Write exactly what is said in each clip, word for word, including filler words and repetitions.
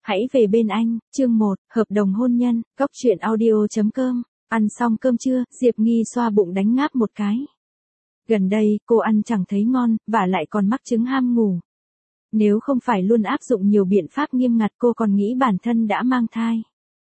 Hãy về bên anh, chương một, hợp đồng hôn nhân, góc truyện audio.com. Ăn xong cơm trưa, Diệp Nghi xoa bụng đánh ngáp một cái. Gần đây, cô ăn chẳng thấy ngon, và lại còn mắc chứng ham ngủ. Nếu không phải luôn áp dụng nhiều biện pháp nghiêm ngặt, cô còn nghĩ bản thân đã mang thai.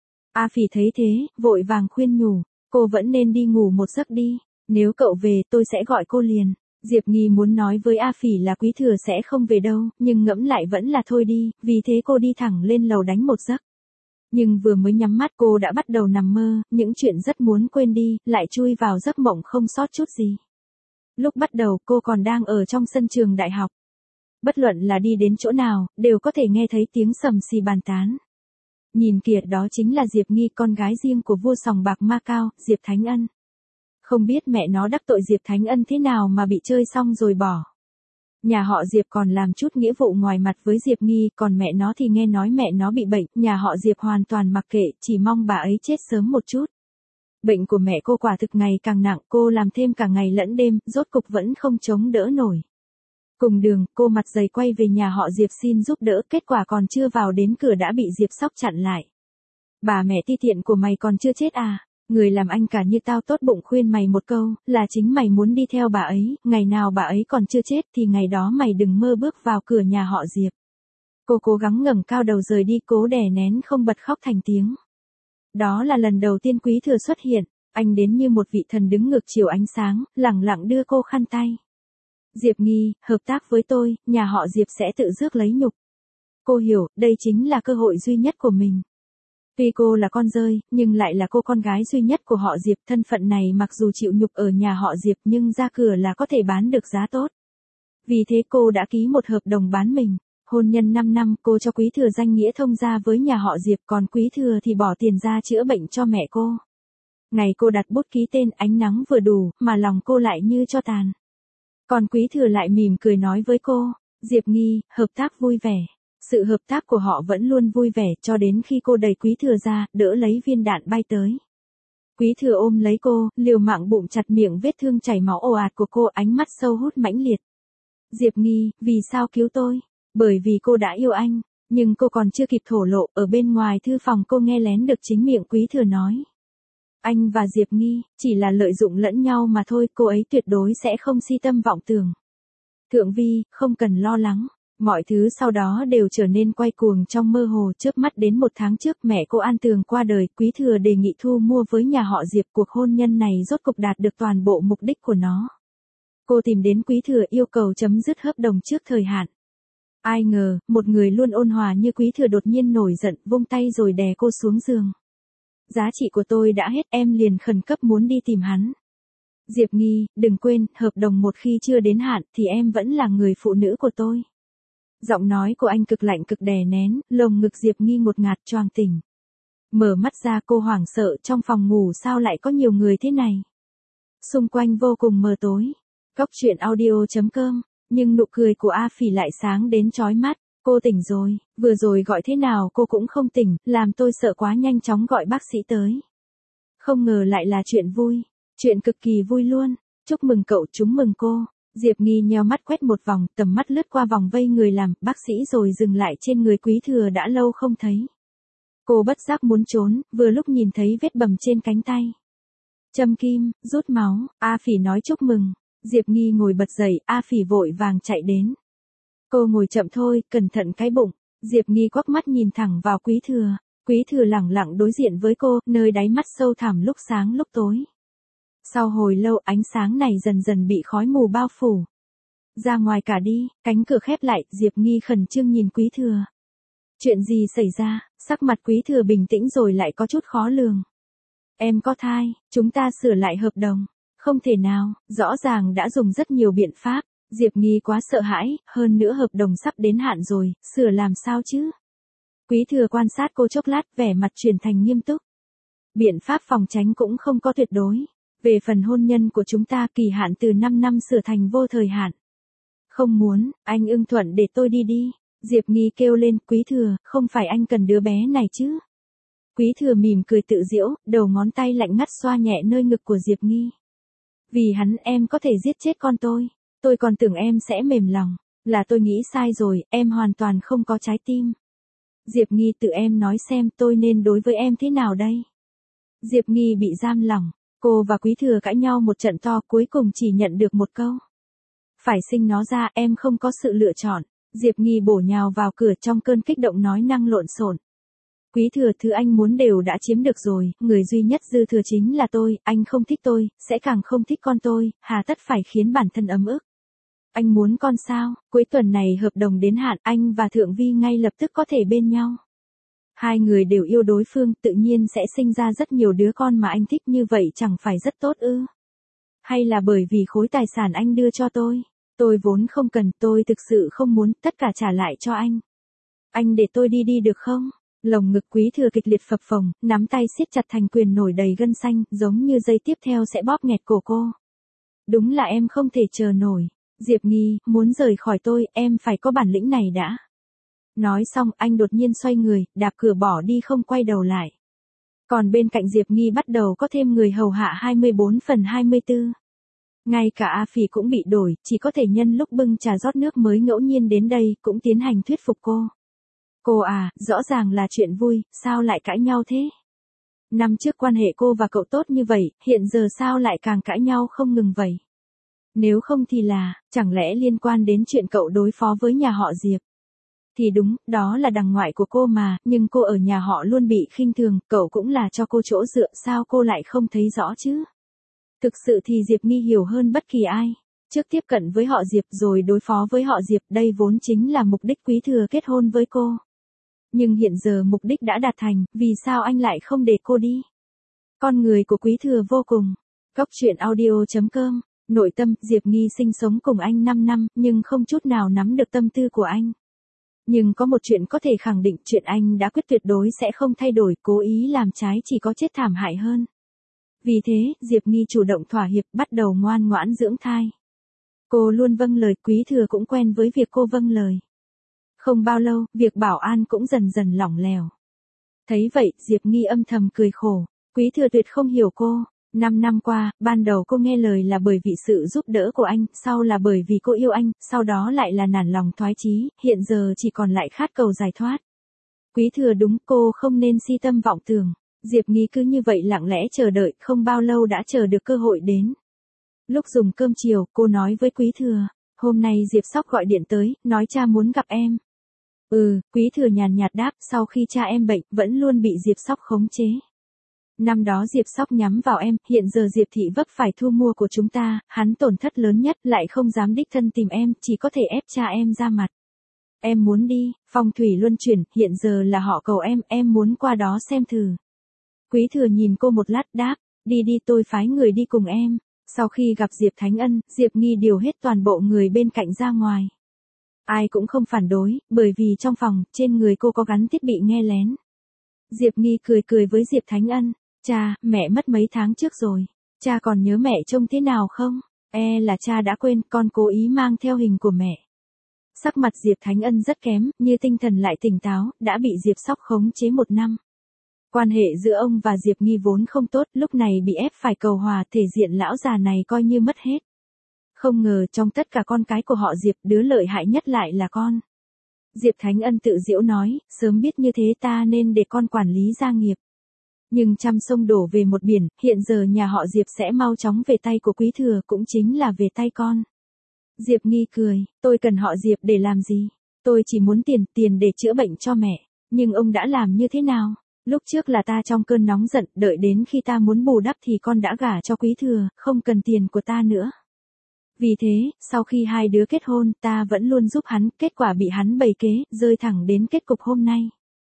A Phỉ thấy thế, vội vàng khuyên nhủ, cô vẫn nên đi ngủ một giấc đi, nếu cậu về tôi sẽ gọi cô liền. Diệp Nghi muốn nói với A Phỉ là Quý Thừa sẽ không về đâu, nhưng ngẫm lại vẫn là thôi đi, vì thế cô đi thẳng lên lầu đánh một giấc. Nhưng vừa mới nhắm mắt cô đã bắt đầu nằm mơ, những chuyện rất muốn quên đi, lại chui vào giấc mộng không sót chút gì. Lúc bắt đầu cô còn đang ở trong sân trường đại học. Bất luận là đi đến chỗ nào, đều có thể nghe thấy tiếng sầm xì bàn tán. Nhìn kìa, đó chính là Diệp Nghi, con gái riêng của vua sòng bạc Macau, Diệp Thánh Ân. Không biết mẹ nó đắc tội Diệp Thánh Ân thế nào mà bị chơi xong rồi bỏ. Nhà họ Diệp còn làm chút nghĩa vụ ngoài mặt với Diệp Nghi, còn mẹ nó thì nghe nói mẹ nó bị bệnh, nhà họ Diệp hoàn toàn mặc kệ, chỉ mong bà ấy chết sớm một chút. Bệnh của mẹ cô quả thực ngày càng nặng, cô làm thêm cả ngày lẫn đêm, rốt cục vẫn không chống đỡ nổi. Cùng đường, cô mặt dày quay về nhà họ Diệp xin giúp đỡ, kết quả còn chưa vào đến cửa đã bị Diệp Sóc chặn lại. Bà mẹ ti tiện của mày còn chưa chết à? Người làm anh cả như tao tốt bụng khuyên mày một câu, là chính mày muốn đi theo bà ấy, ngày nào bà ấy còn chưa chết thì ngày đó mày đừng mơ bước vào cửa nhà họ Diệp. Cô cố gắng ngẩng cao đầu rời đi, cố đè nén không bật khóc thành tiếng. Đó là lần đầu tiên Quý Thừa xuất hiện, anh đến như một vị thần đứng ngược chiều ánh sáng, lẳng lặng đưa cô khăn tay. Diệp Nghi, hợp tác với tôi, nhà họ Diệp sẽ tự rước lấy nhục. Cô hiểu, đây chính là cơ hội duy nhất của mình. Tuy cô là con rơi, nhưng lại là cô con gái duy nhất của họ Diệp, thân phận này mặc dù chịu nhục ở nhà họ Diệp nhưng ra cửa là có thể bán được giá tốt. Vì thế cô đã ký một hợp đồng bán mình. Hôn nhân năm năm, cô cho Quý Thừa danh nghĩa thông gia với nhà họ Diệp, còn Quý Thừa thì bỏ tiền ra chữa bệnh cho mẹ cô. Ngày cô đặt bút ký tên, ánh nắng vừa đủ, mà lòng cô lại như cho tàn. Còn Quý Thừa lại mỉm cười nói với cô, Diệp Nghi, hợp tác vui vẻ. Sự hợp tác của họ vẫn luôn vui vẻ cho đến khi cô đẩy Quý Thừa ra, đỡ lấy viên đạn bay tới. Quý Thừa ôm lấy cô, liều mạng bụng chặt miệng vết thương chảy máu ồ ạt của cô, ánh mắt sâu hút mãnh liệt. Diệp Nghi, vì sao cứu tôi? Bởi vì cô đã yêu anh, nhưng cô còn chưa kịp thổ lộ, ở bên ngoài thư phòng cô nghe lén được chính miệng Quý Thừa nói. Anh và Diệp Nghi, chỉ là lợi dụng lẫn nhau mà thôi, cô ấy tuyệt đối sẽ không si tâm vọng tưởng. Thượng Vi, không cần lo lắng. Mọi thứ sau đó đều trở nên quay cuồng trong mơ hồ, chớp mắt đến một tháng trước mẹ cô An Tường qua đời, Quý Thừa đề nghị thu mua với nhà họ Diệp, cuộc hôn nhân này rốt cục đạt được toàn bộ mục đích của nó. Cô tìm đến Quý Thừa yêu cầu chấm dứt hợp đồng trước thời hạn. Ai ngờ, một người luôn ôn hòa như Quý Thừa đột nhiên nổi giận, vung tay rồi đè cô xuống giường. Giá trị của tôi đã hết, em liền khẩn cấp muốn đi tìm hắn. Diệp Nghi, đừng quên, hợp đồng một khi chưa đến hạn thì em vẫn là người phụ nữ của tôi. Giọng nói của anh cực lạnh cực đè nén, lồng ngực Diệp Nghi ngột ngạt choàng tỉnh. Mở mắt ra cô hoảng sợ, trong phòng ngủ sao lại có nhiều người thế này. Xung quanh vô cùng mờ tối. Góc truyện audio.com, nhưng nụ cười của A Phỉ lại sáng đến chói mắt. Cô tỉnh rồi, vừa rồi gọi thế nào cô cũng không tỉnh, làm tôi sợ quá, nhanh chóng gọi bác sĩ tới. Không ngờ lại là chuyện vui, chuyện cực kỳ vui luôn, chúc mừng cậu, chúng mừng cô. Diệp Nghi nheo mắt quét một vòng, tầm mắt lướt qua vòng vây người làm, bác sĩ rồi dừng lại trên người Quý Thừa đã lâu không thấy. Cô bất giác muốn trốn, vừa lúc nhìn thấy vết bầm trên cánh tay. Châm kim, rút máu, A Phỉ nói chúc mừng. Diệp Nghi ngồi bật dậy, A Phỉ vội vàng chạy đến. Cô ngồi chậm thôi, cẩn thận cái bụng. Diệp Nghi quắc mắt nhìn thẳng vào Quý Thừa. Quý Thừa lẳng lặng đối diện với cô, nơi đáy mắt sâu thẳm lúc sáng lúc tối. Sau hồi lâu ánh sáng này dần dần bị khói mù bao phủ. Ra ngoài cả đi, cánh cửa khép lại, Diệp Nghi khẩn trương nhìn Quý Thừa. Chuyện gì xảy ra? Sắc mặt Quý Thừa bình tĩnh rồi lại có chút khó lường. Em có thai, chúng ta sửa lại hợp đồng. Không thể nào, rõ ràng đã dùng rất nhiều biện pháp. Diệp Nghi quá sợ hãi, hơn nữa hợp đồng sắp đến hạn rồi, sửa làm sao chứ? Quý Thừa quan sát cô chốc lát, vẻ mặt chuyển thành nghiêm túc. Biện pháp phòng tránh cũng không có tuyệt đối. Về phần hôn nhân của chúng ta, kỳ hạn từ năm năm sửa thành vô thời hạn. Không muốn, anh ưng thuận để tôi đi đi. Diệp Nghi kêu lên, Quý Thừa, không phải anh cần đứa bé này chứ? Quý Thừa mỉm cười tự giễu, đầu ngón tay lạnh ngắt xoa nhẹ nơi ngực của Diệp Nghi. Vì hắn em có thể giết chết con tôi. Tôi còn tưởng em sẽ mềm lòng. Là tôi nghĩ sai rồi, em hoàn toàn không có trái tim. Diệp Nghi tự em nói xem tôi nên đối với em thế nào đây? Diệp Nghi bị giam lỏng, cô và Quý Thừa cãi nhau một trận to cuối cùng chỉ nhận được một câu. Phải sinh nó ra, em không có sự lựa chọn. Diệp Nghi bổ nhào vào cửa trong cơn kích động nói năng lộn xộn. Quý Thừa, thứ anh muốn đều đã chiếm được rồi, người duy nhất dư thừa chính là tôi, anh không thích tôi, sẽ càng không thích con tôi, hà tất phải khiến bản thân ấm ức. Anh muốn con sao? Cuối tuần này hợp đồng đến hạn, anh và Thượng Vi ngay lập tức có thể bên nhau. Hai người đều yêu đối phương, tự nhiên sẽ sinh ra rất nhiều đứa con mà anh thích, như vậy chẳng phải rất tốt ư? Hay là bởi vì khối tài sản anh đưa cho tôi? Tôi vốn không cần, tôi thực sự không muốn, tất cả trả lại cho anh. Anh để tôi đi đi được không? Lồng ngực Quý Thừa kịch liệt phập phồng, nắm tay siết chặt thành quyền nổi đầy gân xanh, giống như giây tiếp theo sẽ bóp nghẹt cổ cô. Đúng là em không thể chờ nổi. Diệp Nghi, muốn rời khỏi tôi, em phải có bản lĩnh này đã. Nói xong, anh đột nhiên xoay người, đạp cửa bỏ đi không quay đầu lại. Còn bên cạnh Diệp Nghi bắt đầu có thêm người hầu hạ hai mươi bốn phần hai mươi tư. Ngay cả A Phỉ cũng bị đổi, chỉ có thể nhân lúc bưng trà rót nước mới ngẫu nhiên đến đây, cũng tiến hành thuyết phục cô. Cô à, rõ ràng là chuyện vui, sao lại cãi nhau thế? Năm trước quan hệ cô và cậu tốt như vậy, hiện giờ sao lại càng cãi nhau không ngừng vậy? Nếu không thì là, chẳng lẽ liên quan đến chuyện cậu đối phó với nhà họ Diệp? Thì đúng, đó là đằng ngoại của cô mà, nhưng cô ở nhà họ luôn bị khinh thường, cậu cũng là cho cô chỗ dựa, sao cô lại không thấy rõ chứ? Thực sự thì Diệp Nghi hiểu hơn bất kỳ ai. Trước tiếp cận với họ Diệp rồi đối phó với họ Diệp, đây vốn chính là mục đích Quý Thừa kết hôn với cô. Nhưng hiện giờ mục đích đã đạt thành, vì sao anh lại không để cô đi? Con người của Quý Thừa vô cùng. Góc truyện audio chấm com. Nội tâm, Diệp Nghi sinh sống cùng anh năm năm, nhưng không chút nào nắm được tâm tư của anh. Nhưng có một chuyện có thể khẳng định, chuyện anh đã quyết tuyệt đối sẽ không thay đổi, cố ý làm trái chỉ có chết thảm hại hơn. Vì thế, Diệp Nghi chủ động thỏa hiệp, bắt đầu ngoan ngoãn dưỡng thai. Cô luôn vâng lời, Quý Thừa cũng quen với việc cô vâng lời. Không bao lâu, việc bảo an cũng dần dần lỏng lẻo. Thấy vậy, Diệp Nghi âm thầm cười khổ. Quý Thừa tuyệt không hiểu cô. Năm năm qua, ban đầu cô nghe lời là bởi vì sự giúp đỡ của anh, sau là bởi vì cô yêu anh, sau đó lại là nản lòng thoái chí, hiện giờ chỉ còn lại khát cầu giải thoát. Quý Thừa đúng, cô không nên si tâm vọng tưởng. Diệp Nghi cứ như vậy lặng lẽ chờ đợi, không bao lâu đã chờ được cơ hội đến. Lúc dùng cơm chiều, cô nói với Quý Thừa, hôm nay Diệp Sóc gọi điện tới, nói cha muốn gặp em. Ừ, Quý Thừa nhàn nhạt đáp, sau khi cha em bệnh, vẫn luôn bị Diệp Sóc khống chế. Năm đó Diệp Sóc nhắm vào em, hiện giờ Diệp Thị vấp phải thu mua của chúng ta, hắn tổn thất lớn nhất, lại không dám đích thân tìm em, chỉ có thể ép cha em ra mặt. Em muốn đi, phong thủy luân chuyển, hiện giờ là họ cầu em, em muốn qua đó xem thử. Quý Thừa nhìn cô một lát đáp, đi đi, tôi phái người đi cùng em. Sau khi gặp Diệp Thánh Ân, Diệp Nghi điều hết toàn bộ người bên cạnh ra ngoài. Ai cũng không phản đối, bởi vì trong phòng, trên người cô có gắn thiết bị nghe lén. Diệp Nghi cười cười với Diệp Thánh Ân, cha, mẹ mất mấy tháng trước rồi. Cha còn nhớ mẹ trông thế nào không? E là cha đã quên, con cố ý mang theo hình của mẹ. Sắc mặt Diệp Thánh Ân rất kém, như tinh thần lại tỉnh táo, đã bị Diệp Sóc khống chế một năm. Quan hệ giữa ông và Diệp Nghi vốn không tốt, lúc này bị ép phải cầu hòa, thể diện lão già này coi như mất hết. Không ngờ trong tất cả con cái của họ Diệp, đứa lợi hại nhất lại là con. Diệp Thánh Ân tự giễu nói, sớm biết như thế ta nên để con quản lý gia nghiệp. Nhưng trăm sông đổ về một biển, hiện giờ nhà họ Diệp sẽ mau chóng về tay của Quý Thừa, cũng chính là về tay con. Diệp Nghi cười, tôi cần họ Diệp để làm gì? Tôi chỉ muốn tiền, tiền để chữa bệnh cho mẹ. Nhưng ông đã làm như thế nào? Lúc trước là ta trong cơn nóng giận, đợi đến khi ta muốn bù đắp thì con đã gả cho Quý Thừa, không cần tiền của ta nữa. Vì thế, sau khi hai đứa kết hôn, ta vẫn luôn giúp hắn, kết quả bị hắn bày kế, rơi thẳng đến kết cục hôm nay.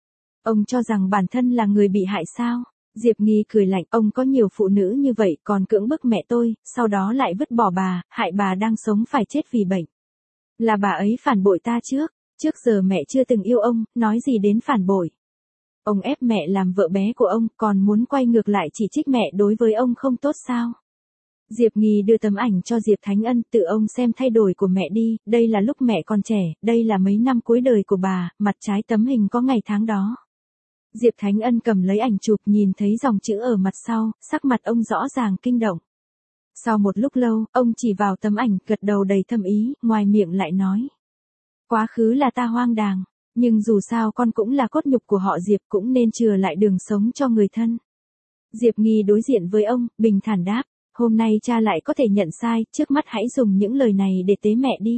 Ông cho rằng bản thân là người bị hại sao? Diệp Nghi cười lạnh, ông có nhiều phụ nữ như vậy, còn cưỡng bức mẹ tôi, sau đó lại vứt bỏ bà, hại bà đang sống phải chết vì bệnh. Là bà ấy phản bội ta trước, trước giờ mẹ chưa từng yêu ông, nói gì đến phản bội. Ông ép mẹ làm vợ bé của ông, còn muốn quay ngược lại chỉ trích mẹ đối với ông không tốt sao? Diệp Nghi đưa tấm ảnh cho Diệp Thánh Ân, tự ông xem thay đổi của mẹ đi, đây là lúc mẹ còn trẻ, đây là mấy năm cuối đời của bà, mặt trái tấm hình có ngày tháng đó. Diệp Thánh Ân cầm lấy ảnh chụp, nhìn thấy dòng chữ ở mặt sau, sắc mặt ông rõ ràng kinh động. Sau một lúc lâu, ông chỉ vào tấm ảnh, gật đầu đầy thâm ý, ngoài miệng lại nói. Quá khứ là ta hoang đàng, Nhưng dù sao con cũng là cốt nhục của họ Diệp, cũng nên chừa lại đường sống cho người thân. Diệp Nghi đối diện với ông, bình thản đáp, hôm nay cha lại có thể nhận sai, trước mắt hãy dùng những lời này để tế mẹ đi.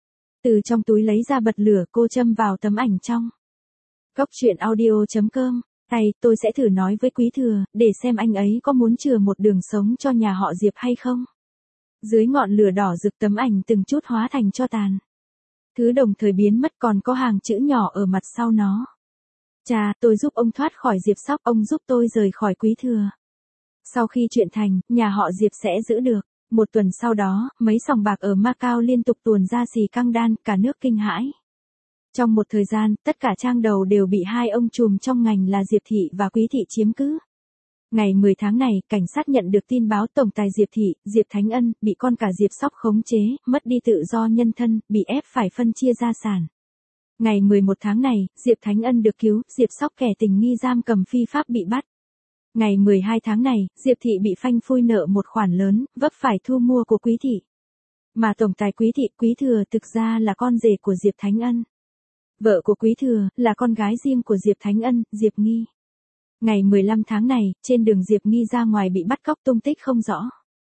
Từ trong túi lấy ra bật lửa, cô châm vào tấm ảnh trong. Góc truyện audio chấm com, tay, tôi sẽ thử nói với Quý Thừa, để xem anh ấy có muốn chừa một đường sống cho nhà họ Diệp hay không. Dưới ngọn lửa đỏ rực tấm ảnh từng chút hóa thành tro tàn. Thứ đồng thời biến mất, còn có hàng chữ nhỏ ở mặt sau nó. Cha, tôi giúp ông thoát khỏi Diệp Sóc, ông giúp tôi rời khỏi Quý Thừa. Sau khi chuyện thành, nhà họ Diệp sẽ giữ được. Một tuần sau đó, mấy sòng bạc ở Macau liên tục tuồn ra xì căng đan, cả nước kinh hãi. Trong một thời gian, tất cả trang đầu đều bị hai ông trùm trong ngành là Diệp Thị và Quý Thị chiếm cứ. Ngày mười tháng này, cảnh sát nhận được tin báo tổng tài Diệp Thị, Diệp Thánh Ân, bị con cả Diệp Sóc khống chế, mất đi tự do nhân thân, bị ép phải phân chia gia sản. Ngày mười một tháng này, Diệp Thánh Ân được cứu, Diệp Sóc kẻ tình nghi giam cầm phi pháp bị bắt. Ngày mười hai tháng này, Diệp Thị bị phanh phui nợ một khoản lớn, vấp phải thu mua của Quý Thị. Mà tổng tài Quý Thị, Quý Thừa thực ra là con rể của Diệp Thánh Ân. Vợ của Quý Thừa, là con gái riêng của Diệp Thánh Ân, Diệp Nghi. Ngày mười lăm tháng này, trên đường Diệp Nghi ra ngoài bị bắt cóc tung tích không rõ.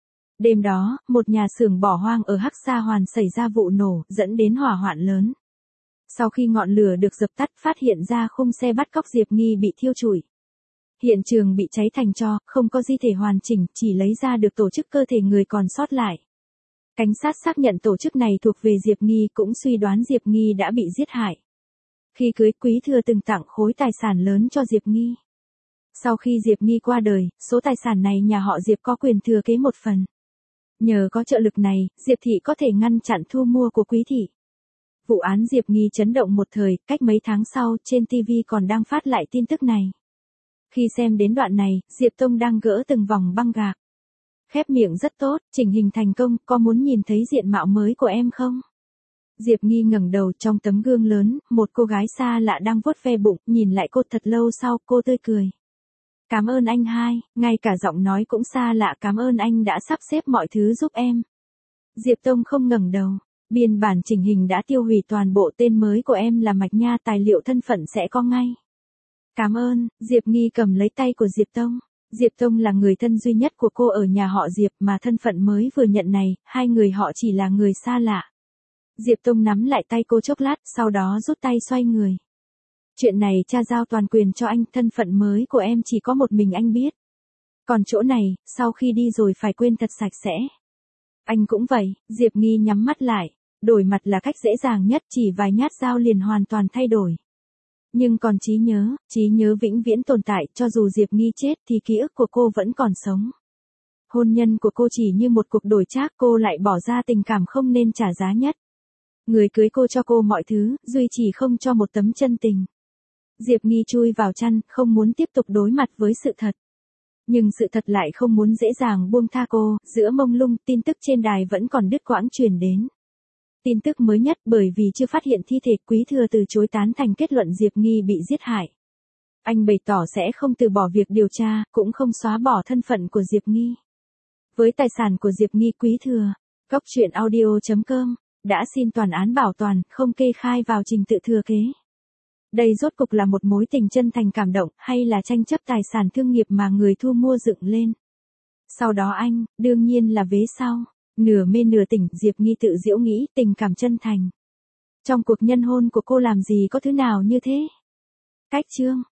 Đêm đó, một nhà xưởng bỏ hoang ở Hắc Sa Hoàn xảy ra vụ nổ, dẫn đến hỏa hoạn lớn. Sau khi ngọn lửa được dập tắt, phát hiện ra khung xe bắt cóc Diệp Nghi bị thiêu trụi. Hiện trường bị cháy thành tro, không có di thể hoàn chỉnh, chỉ lấy ra được tổ chức cơ thể người còn sót lại. Cảnh sát xác nhận tổ chức này thuộc về Diệp Nghi, cũng suy đoán Diệp Nghi đã bị giết hại. Khi cưới, Quý Thừa từng tặng khối tài sản lớn cho Diệp Nghi. Sau khi Diệp Nghi qua đời, số tài sản này nhà họ Diệp có quyền thừa kế một phần. Nhờ có trợ lực này, Diệp Thị có thể ngăn chặn thu mua của Quý Thị. Vụ án Diệp Nghi chấn động một thời, cách mấy tháng sau, trên ti vi còn đang phát lại tin tức này. Khi xem đến đoạn này, Diệp Tông đang gỡ từng vòng băng gạc. Khép miệng rất tốt, chỉnh hình thành công, có muốn nhìn thấy diện mạo mới của em không? Diệp Nghi ngẩng đầu, trong tấm gương lớn, một cô gái xa lạ đang vuốt ve bụng, nhìn lại cô thật lâu sau, cô tươi cười. Cảm ơn anh hai, ngay cả giọng nói cũng xa lạ, cảm ơn anh đã sắp xếp mọi thứ giúp em. Diệp Tông không ngẩng đầu, biên bản chỉnh hình đã tiêu hủy toàn bộ, tên mới của em là Mạch Nha, tài liệu thân phận sẽ có ngay. Cảm ơn, Diệp Nghi cầm lấy tay của Diệp Tông. Diệp Tông là người thân duy nhất của cô ở nhà họ Diệp, mà thân phận mới vừa nhận này, hai người họ chỉ là người xa lạ. Diệp Tông nắm lại tay cô chốc lát, sau đó rút tay xoay người. Chuyện này cha giao toàn quyền cho anh, thân phận mới của em chỉ có một mình anh biết. Còn chỗ này, sau khi đi rồi phải quên thật sạch sẽ. Anh cũng vậy, Diệp Nghi nhắm mắt lại, đổi mặt là cách dễ dàng nhất, chỉ vài nhát dao liền hoàn toàn thay đổi. Nhưng còn trí nhớ, trí nhớ vĩnh viễn tồn tại, cho dù Diệp Nghi chết thì ký ức của cô vẫn còn sống. Hôn nhân của cô chỉ như một cuộc đổi trác, cô lại bỏ ra tình cảm không nên trả giá nhất. Người cưới cô cho cô mọi thứ, duy chỉ không cho một tấm chân tình. Diệp Nghi chui vào chăn, không muốn tiếp tục đối mặt với sự thật. Nhưng sự thật lại không muốn dễ dàng buông tha cô, giữa mông lung, tin tức trên đài vẫn còn đứt quãng truyền đến. Tin tức mới nhất, bởi vì chưa phát hiện thi thể, Quý Thừa từ chối tán thành kết luận Diệp Nghi bị giết hại. Anh bày tỏ sẽ không từ bỏ việc điều tra, cũng không xóa bỏ thân phận của Diệp Nghi. Với tài sản của Diệp Nghi, Quý Thừa, góc truyện audio chấm com, đã xin toàn án bảo toàn, không kê khai vào trình tự thừa kế. Đây rốt cục là một mối tình chân thành cảm động, hay là tranh chấp tài sản thương nghiệp mà người thu mua dựng lên. Sau đó anh, đương nhiên là vế sau. Nửa mê nửa tỉnh, Diệp Nghi tự giễu nghĩ, tình cảm chân thành. Trong cuộc nhân hôn của cô làm gì có thứ nào như thế? Cách chương